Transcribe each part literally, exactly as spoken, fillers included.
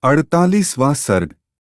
अड़तालीसवां सर्ग।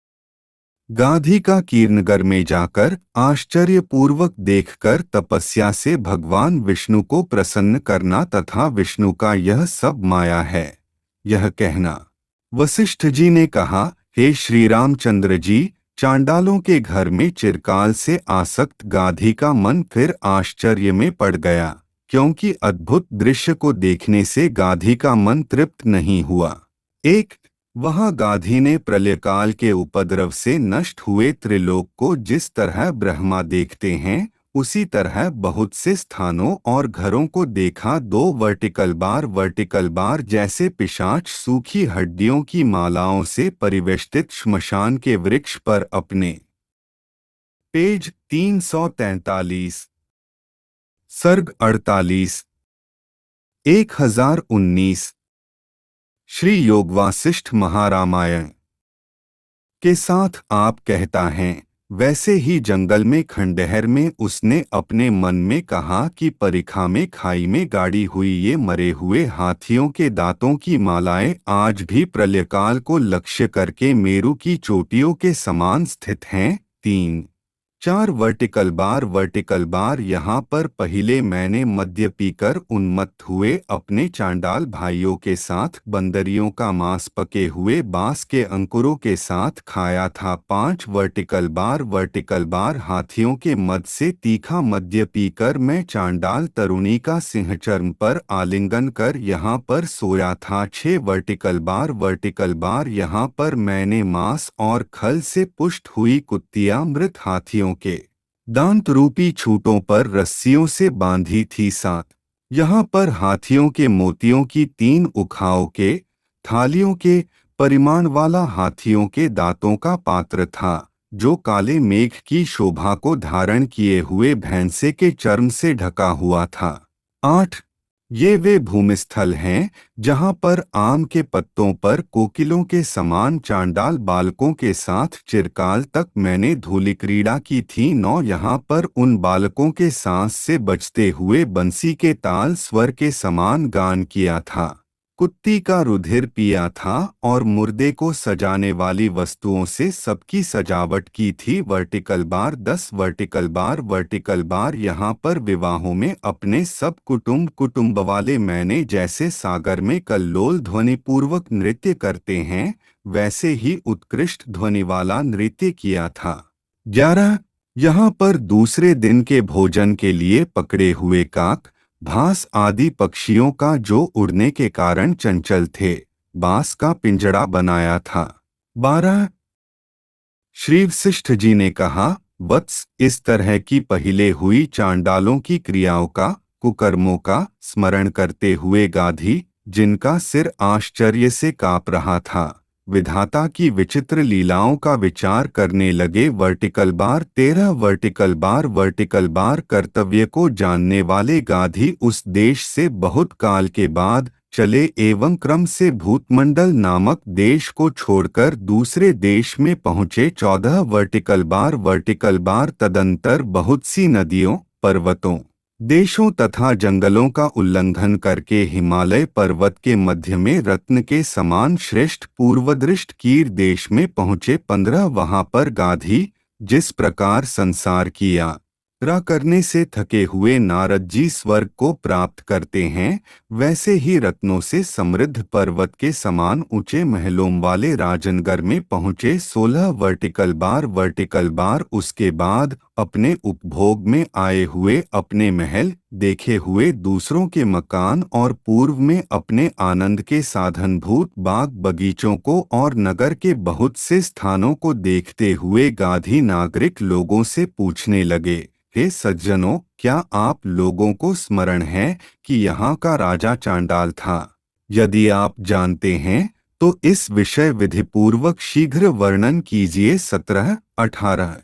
गाधी का कीर्णगर में जाकर आश्चर्यपूर्वक देखकर तपस्या से भगवान विष्णु को प्रसन्न करना तथा विष्णु का यह सब माया है, यह कहना। वशिष्ठ जी ने कहा, हे श्री रामचंद्र जी, चांडालों के घर में चिरकाल से आसक्त गाधी का मन फिर आश्चर्य में पड़ गया, क्योंकि अद्भुत दृश्य को देखने से गाधी का मन तृप्त नहीं हुआ। एक वहाँ गाधी ने प्रलयकाल के उपद्रव से नष्ट हुए त्रिलोक को जिस तरह ब्रह्मा देखते हैं, उसी तरह बहुत से स्थानों और घरों को देखा। दो वर्टिकल बार वर्टिकल बार जैसे पिशाच सूखी हड्डियों की मालाओं से परिवेष्टित श्मशान के वृक्ष पर अपने। पेज तीन सौ तैंतालीस। सर्ग अड़तालीस। एक हजार उन्नीस। श्री योग वासिष्ठ महारामायण के साथ आप कहता हैं, वैसे ही जंगल में खंडहर में उसने अपने मन में कहा कि परिखा में खाई में गाड़ी हुई ये मरे हुए हाथियों के दांतों की मालाएं आज भी प्रलयकाल को लक्ष्य करके मेरु की चोटियों के समान स्थित हैं। तीन चार वर्टिकल बार वर्टिकल बार यहाँ पर पहले मैंने मद्य पीकर उन्मत्त हुए अपने चांडाल भाइयों के साथ बंदरियों का मांस पके हुए बांस के अंकुरों के साथ खाया था। पांच वर्टिकल बार वर्टिकल बार हाथियों के मद से तीखा मद्य पीकर मैं चांडाल तरुणी का सिंहचर्म पर आलिंगन कर यहाँ पर सोया था। छह वर्टिकल बार वर्टिकल बार यहाँ पर मैंने मांस और खल से पुष्ट हुई कुत्तियां मृत हाथियों के दांत रूपी छूटों पर रस्सियों से बांधी थी। सात यहाँ पर हाथियों के मोतियों की तीन उखाओं के थालियों के परिमाण वाला हाथियों के दांतों का पात्र था, जो काले मेघ की शोभा को धारण किए हुए भैंसे के चर्म से ढका हुआ था। आठ ये वे भूमिस्थल हैं जहाँ पर आम के पत्तों पर कोकिलों के समान चांडाल बालकों के साथ चिरकाल तक मैंने धूलि क्रीड़ा की थी। नौ यहाँ पर उन बालकों के सांस से बजते हुए बंसी के ताल स्वर के समान गान किया था, कुत्ती का रुधिर पिया था और मुर्दे को सजाने वाली वस्तुओं से सबकी सजावट की थी। वर्टिकल बार दस वर्टिकल बार वर्टिकल बार यहाँ पर विवाहों में अपने सब कुटुंब कुटुंब वाले मैंने जैसे सागर में कल्लोल ध्वनि पूर्वक नृत्य करते हैं, वैसे ही उत्कृष्ट ध्वनि वाला नृत्य किया था। ग्यारह यहाँ पर दूसरे दिन के भोजन के लिए पकड़े हुए काक भास आदि पक्षियों का जो उड़ने के कारण चंचल थे, बांस का पिंजड़ा बनाया था। बारह श्री वशिष्ठ जी ने कहा, वत्स, इस तरह की पहले हुई चांडालों की क्रियाओं का कुकर्मों का स्मरण करते हुए गाधी, जिनका सिर आश्चर्य से कांप रहा था, विधाता की विचित्र लीलाओं का विचार करने लगे। वर्टिकल बार तेरह वर्टिकल बार वर्टिकल बार कर्तव्य को जानने वाले गाधी उस देश से बहुत काल के बाद चले एवं क्रम से भूतमंडल नामक देश को छोड़कर दूसरे देश में पहुँचे। चौदह वर्टिकल बार वर्टिकल बार तदंतर बहुत सी नदियों पर्वतों देशों तथा जंगलों का उल्लंघन करके हिमालय पर्वत के मध्य में रत्न के समान श्रेष्ठ पूर्वदृष्ट कीर देश में पहुँचे। पंद्रह वहाँ पर गाधी जिस प्रकार संसार की यात्रा करने से थके हुए नारद जी स्वर्ग को प्राप्त करते हैं, वैसे ही रत्नों से समृद्ध पर्वत के समान ऊंचे महलों वाले राजनगर में पहुँचे। सोलह वर्टिकल बार वर्टिकल बार उसके बाद अपने उपभोग में आए हुए अपने महल देखे हुए दूसरों के मकान और पूर्व में अपने आनंद के साधनभूत बाग बगीचों को और नगर के बहुत से स्थानों को देखते हुए गाधी नागरिक लोगों से पूछने लगे, हे सज्जनों, क्या आप लोगों को स्मरण है कि यहाँ का राजा चांडाल था? यदि आप जानते हैं तो इस विषय विधिपूर्वक शीघ्र वर्णन कीजिए। सत्रह अठारह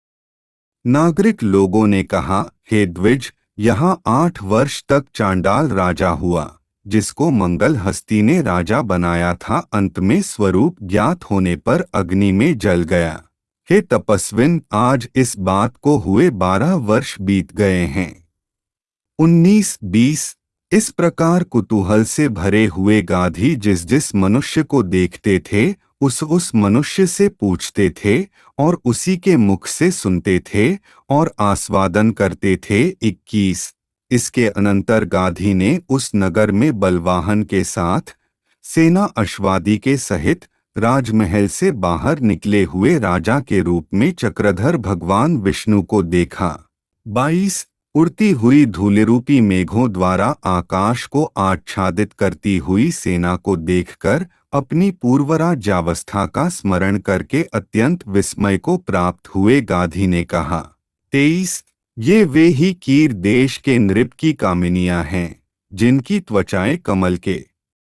नागरिक लोगों ने कहा, हे द्विज, यहाँ आठ वर्ष तक चांडाल राजा हुआ, जिसको मंगल हस्ती ने राजा बनाया था, अंत में स्वरूप ज्ञात होने पर अग्नि में जल गया। हे तपस्विन, आज इस बात को हुए बारह वर्ष बीत गए हैं। उन्नीस बीस इस प्रकार कुतूहल से भरे हुए गाधी जिस जिस मनुष्य को देखते थे, उस उस मनुष्य से पूछते थे और उसी के मुख से सुनते थे और आस्वादन करते थे। इक्कीस। इसके अनंतर गाधी ने उस नगर में बलवाहन के साथ सेना अश्वादी के सहित राजमहल से बाहर निकले हुए राजा के रूप में चक्रधर भगवान विष्णु को देखा। बाईस। उड़ती हुई धूलिरूपी मेघों द्वारा आकाश को आच्छादित करती हुई सेना को देखकर अपनी पूर्वराज्यावस्था का स्मरण करके अत्यंत विस्मय को प्राप्त हुए गाधी ने कहा। तेईस। ये वे ही कीर देश के नृप की कामिनियां हैं जिनकी त्वचाएं कमल के।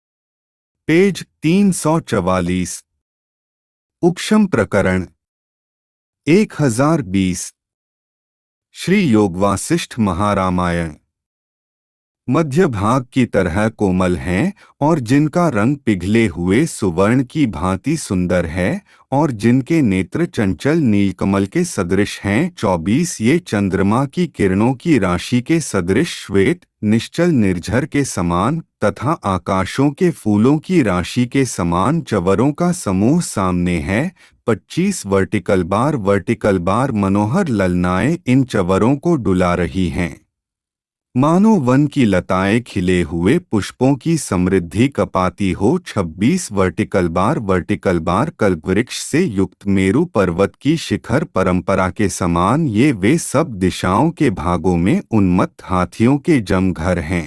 पेज तीन सौ चवालीस। उपशम प्रकरण एक हजार बीस। श्री योगवासिष्ठ महारामायण। मध्य भाग की तरह कोमल हैं और जिनका रंग पिघले हुए सुवर्ण की भांति सुंदर है और जिनके नेत्र चंचल नीलकमल के सदृश हैं। चौबीस। ये चंद्रमा की किरणों की राशि के सदृश श्वेत निश्चल निर्झर के समान तथा आकाशों के फूलों की राशि के समान चवरों का समूह सामने है। पच्चीस। वर्टिकल बार वर्टिकल बार मनोहर ललनाएं इन चवरों को डुला रही हैं, मानो वन की लताएं खिले हुए पुष्पों की समृद्धि कपाती हो। छब्बीस। वर्टिकल बार वर्टिकल बार कल्पवृक्ष से युक्त मेरु पर्वत की शिखर परंपरा के समान ये वे सब दिशाओं के भागों में उन्मत्त हाथियों के जमघर हैं।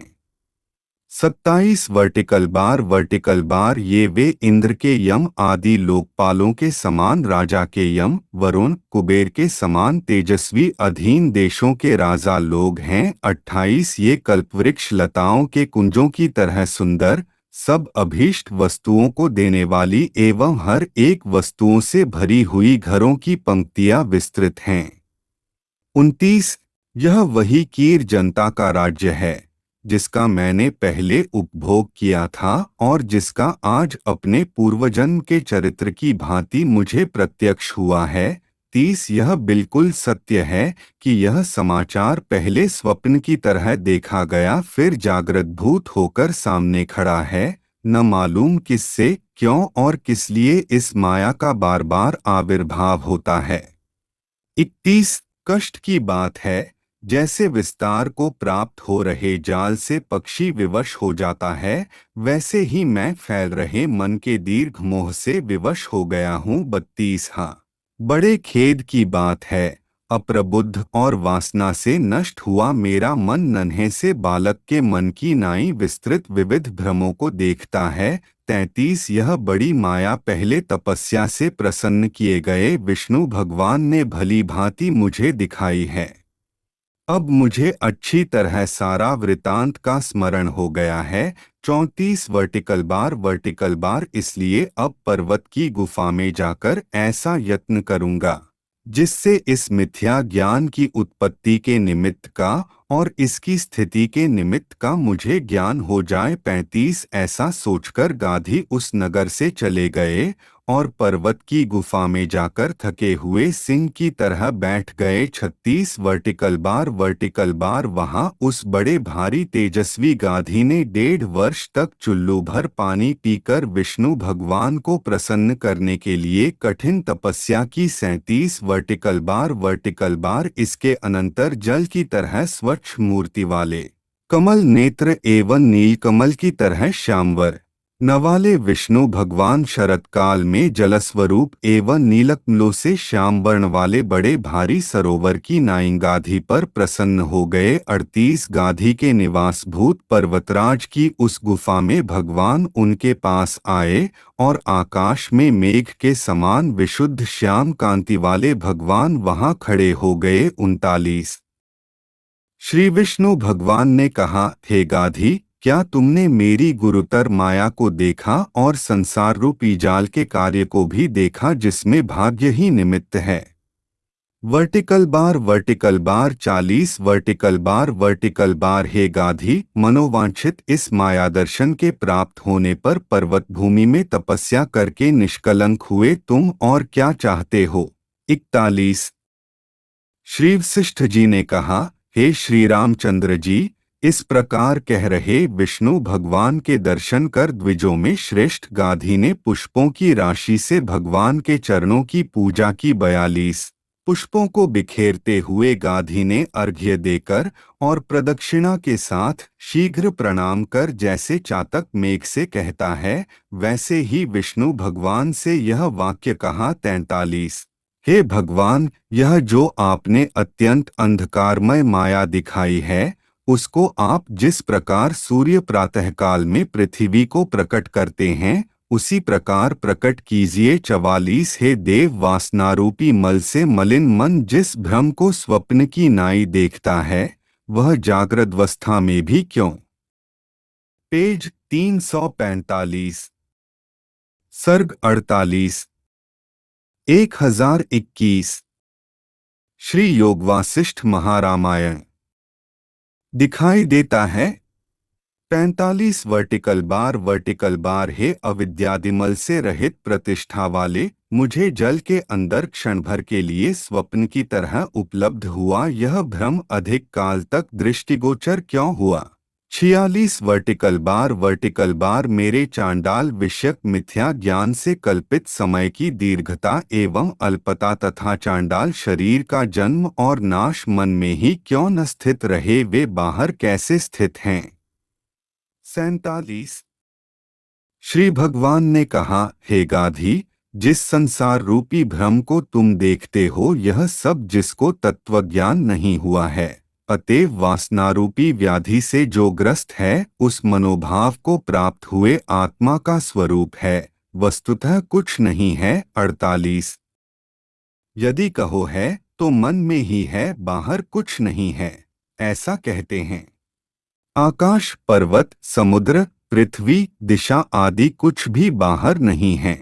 सत्ताईस। वर्टिकल बार वर्टिकल बार ये वे इंद्र के यम आदि लोकपालों के समान राजा के यम वरुण कुबेर के समान तेजस्वी अधीन देशों के राजा लोग हैं। अट्ठाईस। ये कल्पवृक्ष लताओं के कुंजों की तरह सुंदर सब अभीष्ट वस्तुओं को देने वाली एवं हर एक वस्तुओं से भरी हुई घरों की पंक्तियां विस्तृत हैं। उनतीस। यह वही कीर जनता का राज्य है जिसका मैंने पहले उपभोग किया था और जिसका आज अपने पूर्वजन्म के चरित्र की भांति मुझे प्रत्यक्ष हुआ है। तीस। यह बिल्कुल सत्य है कि यह समाचार पहले स्वप्न की तरह देखा गया फिर जागृत भूत होकर सामने खड़ा है, न मालूम किससे क्यों और किस लिए इस माया का बार बार आविर्भाव होता है। इकतीस। कष्ट की बात है जैसे विस्तार को प्राप्त हो रहे जाल से पक्षी विवश हो जाता है वैसे ही मैं फैल रहे मन के दीर्घ मोह से विवश हो गया हूँ। बत्तीस। हाँ, बड़े खेद की बात है अप्रबुद्ध और वासना से नष्ट हुआ मेरा मन नन्हे से बालक के मन की नाई विस्तृत विविध भ्रमों को देखता है। तैंतीस। यह बड़ी माया पहले तपस्या से प्रसन्न किए गए विष्णु भगवान ने भली भांति मुझे दिखाई है। अब मुझे अच्छी तरह सारा वृतांत का स्मरण हो गया है। चौंतीस। वर्टिकल बार वर्टिकल बार इसलिए अब पर्वत की गुफा में जाकर ऐसा यत्न करूंगा जिससे इस मिथ्या ज्ञान की उत्पत्ति के निमित्त का और इसकी स्थिति के निमित्त का मुझे ज्ञान हो जाए। पैंतीस। ऐसा सोचकर गाधी उस नगर से चले गए और पर्वत की गुफा में जाकर थके हुए सिंह की तरह बैठ गए। छत्तीस। वर्टिकल बार वर्टिकल बार वहां उस बड़े भारी तेजस्वी गाधी ने डेढ़ वर्ष तक चुल्लू भर पानी पीकर विष्णु भगवान को प्रसन्न करने के लिए कठिन तपस्या की। सैंतीस। वर्टिकल बार वर्टिकल बार इसके अनंतर जल की तरह स्वच्छ मूर्ति वाले कमल नेत्र एवं नीलकमल की तरह श्यामवर नवाले विष्णु भगवान शरत काल में जलस्वरूप एवं नीलकमलों से श्याम वर्ण वाले बड़े भारी सरोवर की नाई गाधी पर प्रसन्न हो गए। अड़तीस। गाधी के निवासभूत पर्वतराज की उस गुफा में भगवान उनके पास आए और आकाश में मेघ के समान विशुद्ध श्याम कांति वाले भगवान वहां खड़े हो गए। उनतालीस। श्री विष्णु भगवान ने कहा, हे गाधी, क्या तुमने मेरी गुरुतर माया को देखा और संसार रूपी जाल के कार्य को भी देखा जिसमें भाग्य ही निमित्त है। वर्टिकल बार वर्टिकल बार चालीस। वर्टिकल बार वर्टिकल बार हे गाधी, मनोवांछित इस माया दर्शन के प्राप्त होने पर पर्वत भूमि में तपस्या करके निष्कलंक हुए तुम और क्या चाहते हो। इकतालीस। श्री वशिष्ठ जी ने कहा, हे श्री रामचंद्र जी, इस प्रकार कह रहे विष्णु भगवान के दर्शन कर द्विजों में श्रेष्ठ गाधी ने पुष्पों की राशि से भगवान के चरणों की पूजा की। बयालीस पुष्पों को बिखेरते हुए गाधी ने अर्घ्य देकर और प्रदक्षिणा के साथ शीघ्र प्रणाम कर जैसे चातक मेघ से कहता है, वैसे ही विष्णु भगवान से यह वाक्य कहा। तैंतालीस हे भगवान, यह जो आपने अत्यंत अंधकारमय माया दिखाई है, उसको आप जिस प्रकार सूर्य प्रातःकाल में पृथ्वी को प्रकट करते हैं, उसी प्रकार प्रकट कीजिए। चवालीस हे देव, वासनारूपी मल से मलिन मन जिस भ्रम को स्वप्न की नाई देखता है, वह जागृतावस्था में भी क्यों। पेज तीन सौ पैंतालीस। सर्ग अड़तालीस एक हजार इक्कीस। श्री योग वासिष्ठ महारामायण दिखाई देता है। पैंतालीस वर्टिकल बार वर्टिकल बार हे अविद्यादिमल से रहित प्रतिष्ठा वाले, मुझे जल के अंदर क्षण भर के लिए स्वप्न की तरह उपलब्ध हुआ यह भ्रम अधिक काल तक दृष्टिगोचर क्यों हुआ। छियालीस वर्टिकल बार वर्टिकल बार मेरे चांडाल विषयक मिथ्या ज्ञान से कल्पित समय की दीर्घता एवं अल्पता तथा चांडाल शरीर का जन्म और नाश मन में ही क्यों न स्थित रहे, वे बाहर कैसे स्थित हैं। सैंतालीस श्री भगवान ने कहा, हे गाधी, जिस संसार रूपी भ्रम को तुम देखते हो, यह सब जिसको तत्वज्ञान नहीं हुआ है, अतएव वासनारूपी व्याधि से जो ग्रस्त है, उस मनोभाव को प्राप्त हुए आत्मा का स्वरूप है, वस्तुतः कुछ नहीं है। अड़तालीस यदि कहो है तो मन में ही है, बाहर कुछ नहीं है, ऐसा कहते हैं। आकाश, पर्वत, समुद्र, पृथ्वी, दिशा आदि कुछ भी बाहर नहीं है।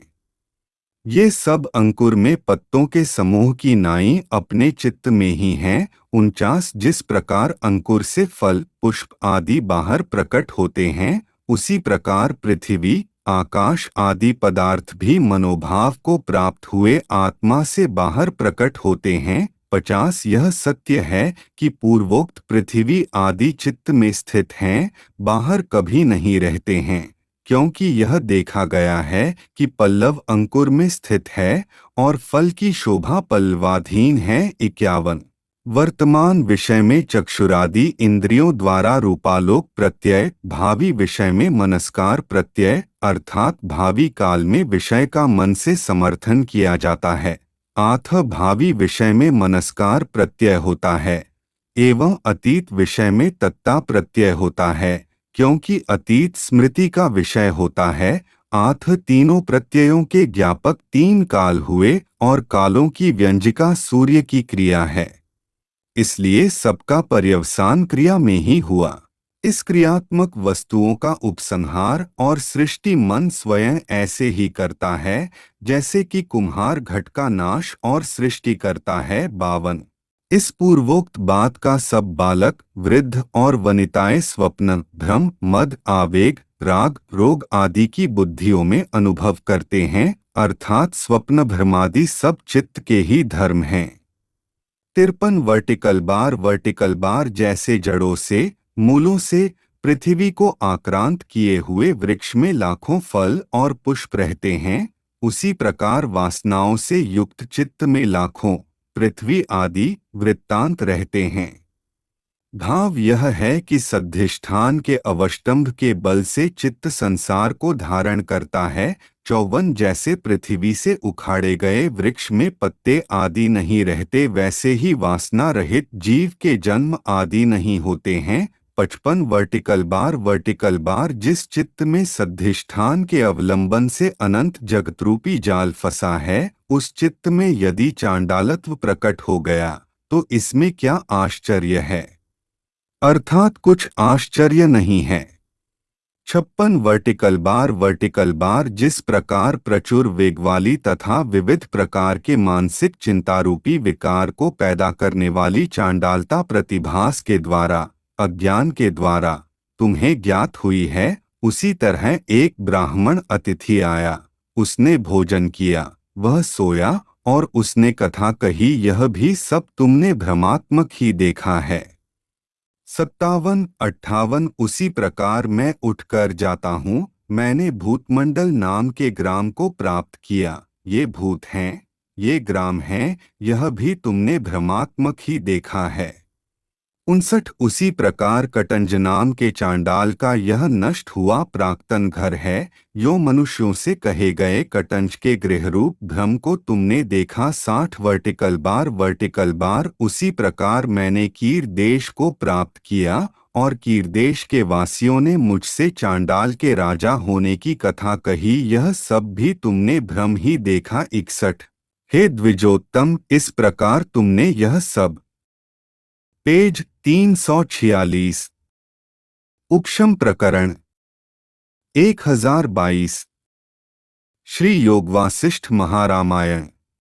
ये सब अंकुर में पत्तों के समूह की नाई अपने चित्त में ही हैं। उनचास जिस प्रकार अंकुर से फल, पुष्प आदि बाहर प्रकट होते हैं, उसी प्रकार पृथ्वी, आकाश आदि पदार्थ भी मनोभाव को प्राप्त हुए आत्मा से बाहर प्रकट होते हैं। पचास यह सत्य है कि पूर्वोक्त पृथ्वी आदि चित्त में स्थित हैं, बाहर कभी नहीं रहते हैं, क्योंकि यह देखा गया है कि पल्लव अंकुर में स्थित है और फल की शोभा पल्लवाधीन है। इक्यावन वर्तमान विषय में चक्षुरादि इंद्रियों द्वारा रूपालोक प्रत्यय, भावी विषय में मनस्कार प्रत्यय अर्थात भावी काल में विषय का मन से समर्थन किया जाता है, आथ भावी विषय में मनस्कार प्रत्यय होता है, एवं अतीत विषय में तत्ता प्रत्यय होता है, क्योंकि अतीत स्मृति का विषय होता है। आथ तीनों प्रत्ययों के ज्ञापक तीन काल हुए और कालों की व्यंजिका सूर्य की क्रिया है, इसलिए सबका पर्यवसान क्रिया में ही हुआ। इस क्रियात्मक वस्तुओं का उपसंहार और सृष्टि मन स्वयं ऐसे ही करता है, जैसे कि कुम्हार घट का नाश और सृष्टि करता है। बावन इस पूर्वोक्त बात का सब बालक, वृद्ध और वनिताएं स्वप्न, भ्रम, मद, आवेग, राग, रोग आदि की बुद्धियों में अनुभव करते हैं, अर्थात स्वप्न भ्रमादि सब चित्त के ही धर्म हैं। तिरपन वर्टिकल बार वर्टिकल बार जैसे जड़ों से, मूलों से पृथ्वी को आक्रांत किए हुए वृक्ष में लाखों फल और पुष्प रहते हैं, उसी प्रकार वासनाओं से युक्त चित्त में लाखों पृथ्वी आदि वृत्तांत रहते हैं। भाव यह है कि सद्धिष्ठान के अवष्टंभ के बल से चित्त संसार को धारण करता है। चौवन जैसे पृथ्वी से उखाड़े गए वृक्ष में पत्ते आदि नहीं रहते, वैसे ही वासना रहित जीव के जन्म आदि नहीं होते हैं। पचपन वर्टिकल बार वर्टिकल बार जिस चित्त में सद्धिष्ठान के अवलंबन से अनंत जगतरूपी जाल फंसा है, उस चित्त में यदि चांडालत्व प्रकट हो गया तो इसमें क्या आश्चर्य है, अर्थात कुछ आश्चर्य नहीं है। छप्पन वर्टिकल बार वर्टिकल बार जिस प्रकार प्रचुर वेग वाली तथा विविध प्रकार के मानसिक चिंतारूपी विकार को पैदा करने वाली चांडालता प्रतिभास के द्वारा, अज्ञान के द्वारा तुम्हें ज्ञात हुई है, उसी तरह एक ब्राह्मण अतिथि आया, उसने भोजन किया, वह सोया और उसने कथा कही, यह भी सब तुमने भ्रमात्मक ही देखा है। सत्तावन अट्ठावन उसी प्रकार मैं उठकर जाता हूँ। मैंने भूतमंडल नाम के ग्राम को प्राप्त किया। ये भूत हैं, ये ग्राम हैं, यह भी तुमने भ्रमात्मक ही देखा है। उनसठ उसी प्रकार कटंज नाम के चांडाल का यह नष्ट हुआ प्राक्तन घर है। यो मनुष्यों से कहे गए कटंज के गृहरूप भ्रम को तुमने देखा साठ वर्टिकल बार वर्टिकल बार उसी प्रकार मैंने कीर देश को प्राप्त किया और कीर देश के वासियों ने मुझसे चांडाल के राजा होने की कथा कही। यह सब भी तुमने भ्रम ही देखा। इकसठ हे द्विजोत्तम, इस प्रकार तुमने यह सब। पेज तीन सौ छियालीस। उपशम प्रकरण एक हजार बाईस। श्री योगवासिष्ठ महारामायण।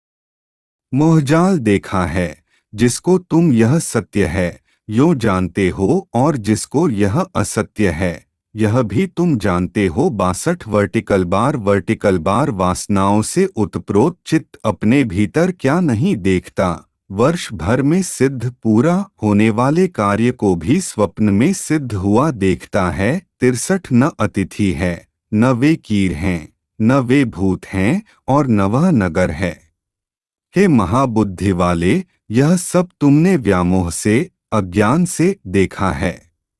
मोहजाल देखा है, जिसको तुम यह सत्य है यो जानते हो, और जिसको यह असत्य है यह भी तुम जानते हो। बासठ वर्टिकल बार वर्टिकल बार वासनाओं से उत्प्रोत चित्त अपने भीतर क्या नहीं देखता। वर्ष भर में सिद्ध पूरा होने वाले कार्य को भी स्वप्न में सिद्ध हुआ देखता है। तिरसठ न अतिथि है, न वे कीर हैं, न वे भूत हैं, और न वह नगर है। हे महाबुद्धि वाले, यह सब तुमने व्यामोह से अज्ञान से देखा है।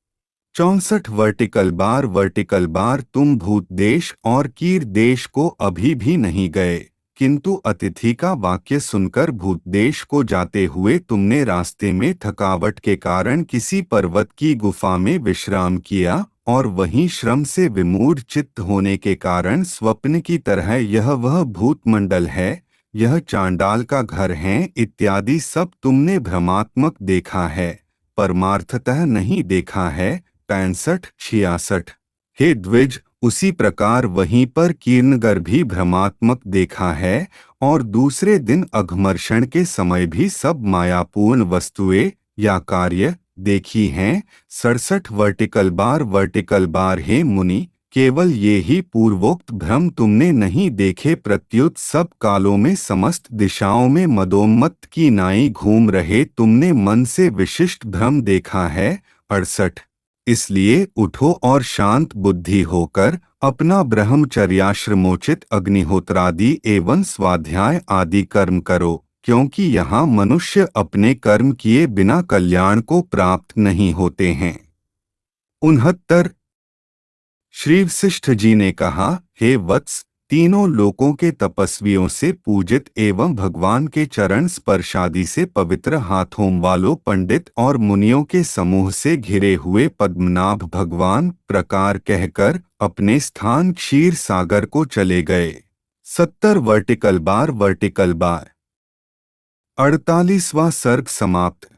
चौसठ वर्टिकल बार वर्टिकल बार तुम भूत देश और कीर देश को अभी भी नहीं गए, किंतु अतिथि का वाक्य सुनकर भूत देश को जाते हुए तुमने रास्ते में थकावट के कारण किसी पर्वत की गुफा में विश्राम किया, और वहीं श्रम से विमूढ़ चित्त होने के कारण स्वप्न की तरह यह वह भूतमंडल है, यह चांडाल का घर है इत्यादि सब तुमने भ्रमात्मक देखा है, परमार्थतः नहीं देखा है। पैंसठ छियासठ हे द्विज, उसी प्रकार वहीं पर कीर्णगर भी भ्रमात्मक देखा है, और दूसरे दिन अघमर्षण के समय भी सब मायापूर्ण वस्तुएं या कार्य देखी हैं। सड़सठ वर्टिकल बार वर्टिकल बार हे मुनि, केवल ये ही पूर्वोक्त भ्रम तुमने नहीं देखे, प्रत्युत सब कालों में समस्त दिशाओं में मदोन्मत्त की नाई घूम रहे तुमने मन से विशिष्ट भ्रम देखा है। अड़सठ इसलिए उठो और शांत बुद्धि होकर अपना ब्रह्मचर्याश्रमोचित अग्निहोत्रादि एवं स्वाध्याय आदि कर्म करो, क्योंकि यहाँ मनुष्य अपने कर्म किए बिना कल्याण को प्राप्त नहीं होते हैं। उनहत्तर श्री वशिष्ठ जी ने कहा, हे वत्स, तीनों लोकों के तपस्वियों से पूजित एवं भगवान के चरण स्पर्शादि से पवित्र हाथों वालों पंडित और मुनियों के समूह से घिरे हुए पद्मनाभ भगवान प्रकार कहकर अपने स्थान क्षीर सागर को चले गए। सत्तर वर्टिकल बार वर्टिकल बार। अड़तालीसवां सर्ग समाप्त।